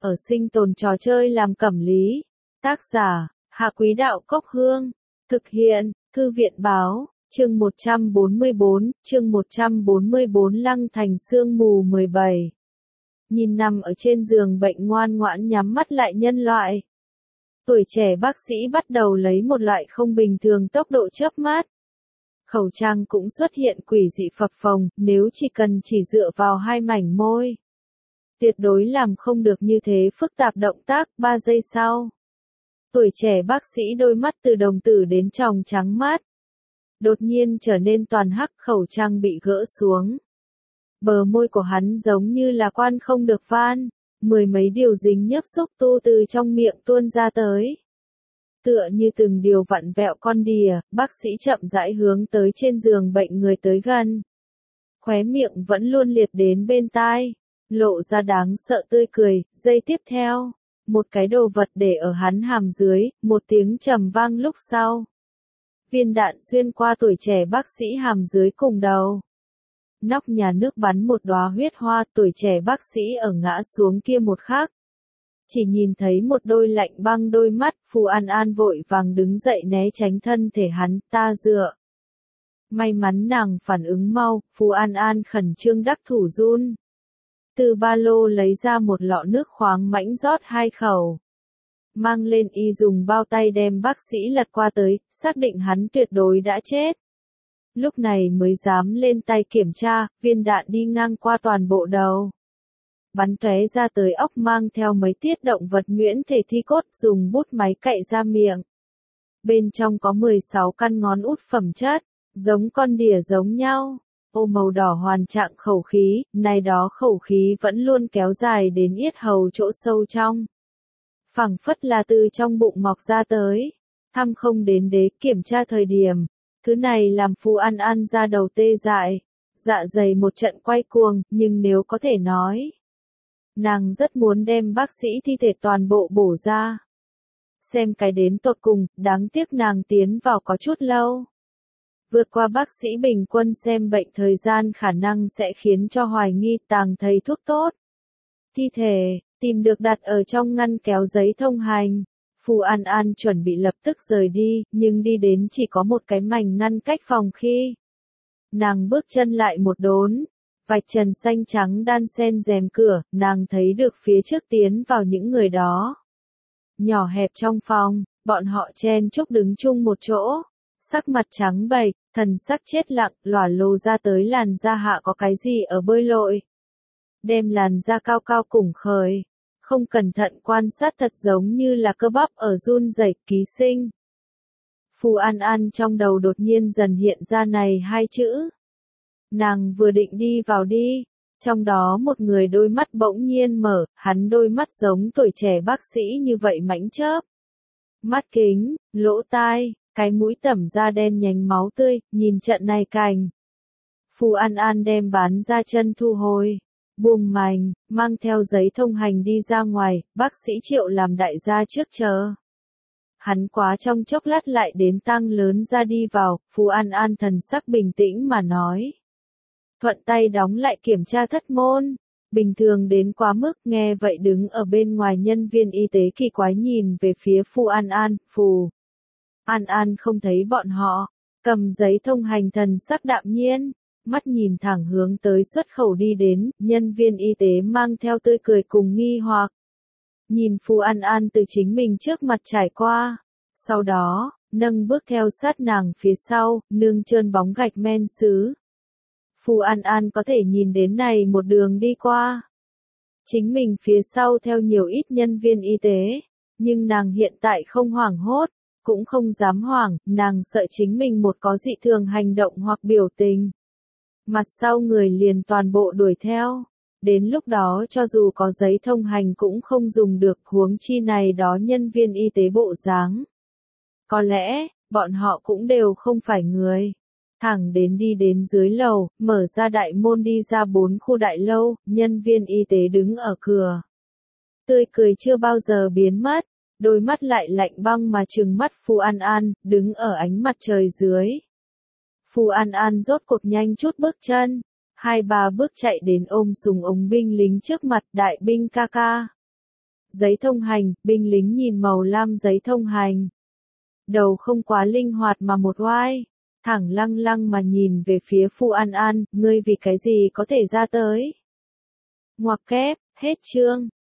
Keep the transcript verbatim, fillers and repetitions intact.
ở sinh tồn trò chơi làm cẩm lý. Tác giả, Hạ Quý Đạo Cốc Hương. Thực hiện, Thư viện Báo, chương một trăm bốn mươi bốn, chương một trăm bốn mươi bốn Lăng Thành Sương Mù mười bảy. Nhìn nằm ở trên giường bệnh ngoan ngoãn nhắm mắt lại nhân loại. Tuổi trẻ bác sĩ bắt đầu lấy một loại không bình thường tốc độ chớp mắt. Khẩu trang cũng xuất hiện quỷ dị phập phồng, nếu chỉ cần chỉ dựa vào hai mảnh môi. Tuyệt đối làm không được như thế phức tạp động tác, ba giây sau. Tuổi trẻ bác sĩ đôi mắt từ đồng tử đến tròng trắng mát. Đột nhiên trở nên toàn hắc, khẩu trang bị gỡ xuống. Bờ môi của hắn giống như là quan không được van, mười mấy điều dính nhớp xúc tu từ trong miệng tuôn ra tới. Tựa như từng điều vặn vẹo con đìa, bác sĩ chậm rãi hướng tới trên giường bệnh người tới gần. Khóe miệng vẫn luôn liệt đến bên tai, lộ ra đáng sợ tươi cười. Giây tiếp theo, một cái đồ vật để ở hắn hàm dưới, một tiếng trầm vang lúc sau. Viên đạn xuyên qua tuổi trẻ bác sĩ hàm dưới cùng đầu. Nóc nhà nước bắn một đóa huyết hoa, tuổi trẻ bác sĩ ở ngã xuống kia một khắc. Chỉ nhìn thấy một đôi lạnh băng đôi mắt, Phù An An vội vàng đứng dậy né tránh thân thể hắn, ta dựa. May mắn nàng phản ứng mau, Phù An An khẩn trương đắc thủ run. Từ ba lô lấy ra một lọ nước khoáng mãnh rót hai khẩu. Mang lên y dùng bao tay đem bác sĩ lật qua tới, xác định hắn tuyệt đối đã chết. Lúc này mới dám lên tay kiểm tra, viên đạn đi ngang qua toàn bộ đầu. Bắn tóe ra tới óc mang theo mấy tiết động vật nhuyễn thể thi cốt, dùng bút máy cạy ra miệng. Bên trong có mười sáu căn ngón út phẩm chất, giống con đỉa giống nhau. Ô màu đỏ hoàn trạng khẩu khí, này đó khẩu khí vẫn luôn kéo dài đến yết hầu chỗ sâu trong. Phẳng phất là từ trong bụng mọc ra tới. Thăm không đến đế kiểm tra thời điểm. Thứ này làm Phù An An ra đầu tê dại. Dạ dày một trận quay cuồng, nhưng nếu có thể nói. Nàng rất muốn đem bác sĩ thi thể toàn bộ bổ ra. Xem cái đến tột cùng, đáng tiếc nàng tiến vào có chút lâu. Vượt qua bác sĩ bình quân xem bệnh thời gian khả năng sẽ khiến cho hoài nghi tàng thầy thuốc tốt. Thi thể, tìm được đặt ở trong ngăn kéo giấy thông hành. Phù An An chuẩn bị lập tức rời đi, nhưng đi đến chỉ có một cái mảnh ngăn cách phòng khi. Nàng bước chân lại một đốn. Vạch trần xanh trắng đan xen rèm cửa, nàng thấy được phía trước tiến vào những người đó. Nhỏ hẹp trong phòng, bọn họ chen chúc đứng chung một chỗ. Sắc mặt trắng bệch, thần sắc chết lặng, lòa lồ ra tới làn da hạ có cái gì ở bơi lội. Đem làn da cao cao củng khởi. Không cẩn thận quan sát thật giống như là cơ bắp ở run rẩy, ký sinh. Phù An An trong đầu đột nhiên dần hiện ra này hai chữ. Nàng vừa định đi vào đi, trong đó một người đôi mắt bỗng nhiên mở, hắn đôi mắt giống tuổi trẻ bác sĩ như vậy mãnh chớp. Mắt kính, lỗ tai, cái mũi tẩm da đen nhánh máu tươi, nhìn trận này cảnh. Phù An An đem bán ra chân thu hồi, buông mành, mang theo giấy thông hành đi ra ngoài, bác sĩ Triệu làm đại gia trước chờ. Hắn quá trong chốc lát lại đến tăng lớn ra đi vào, Phù An An thần sắc bình tĩnh mà nói. Thuận tay đóng lại kiểm tra thất môn, bình thường đến quá mức, nghe vậy đứng ở bên ngoài nhân viên y tế kỳ quái nhìn về phía Phù An An, Phù An An không thấy bọn họ, cầm giấy thông hành thần sắc đạm nhiên, mắt nhìn thẳng hướng tới xuất khẩu đi đến, nhân viên y tế mang theo tươi cười cùng nghi hoặc. Nhìn Phù An An từ chính mình trước mặt trải qua, sau đó, nâng bước theo sát nàng phía sau, nương trơn bóng gạch men sứ. Phù An An có thể nhìn đến này một đường đi qua. Chính mình phía sau theo nhiều ít nhân viên y tế, nhưng nàng hiện tại không hoảng hốt, cũng không dám hoảng, nàng sợ chính mình một có dị thường hành động hoặc biểu tình. Mặt sau người liền toàn bộ đuổi theo, đến lúc đó cho dù có giấy thông hành cũng không dùng được, huống chi này đó nhân viên y tế bộ dáng. Có lẽ, bọn họ cũng đều không phải người. Thẳng đến đi đến dưới lầu, mở ra đại môn đi ra bốn khu đại lâu, nhân viên y tế đứng ở cửa. Tươi cười chưa bao giờ biến mất, đôi mắt lại lạnh băng mà trừng mắt Phù An An, đứng ở ánh mặt trời dưới. Phù An An rốt cuộc nhanh chút bước chân, hai ba bước chạy đến ôm súng ống binh lính trước mặt, đại binh ca ca. Giấy thông hành, binh lính nhìn màu lam giấy thông hành. Đầu không quá linh hoạt mà một oai. Thẳng lăng lăng mà nhìn về phía Phu An An, ngươi vì cái gì có thể ra tới. Ngoặc kép, hết chương.